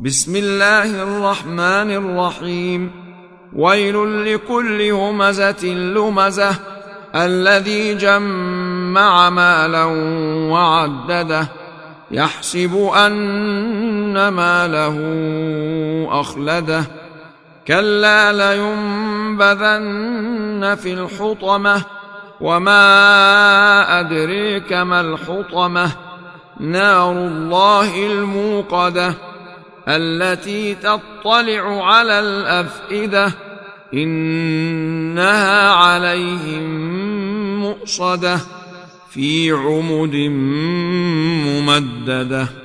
بسم الله الرحمن الرحيم. ويل لكل همزة لمزة الذي جمع مالا وعدده يحسب أن ماله أخلده كلا لينبذن في الحطمة وما أدريك ما الحطمة نار الله الموقدة التي تطلع على الأفئدة إنها عليهم مؤصدة في عمد ممددة.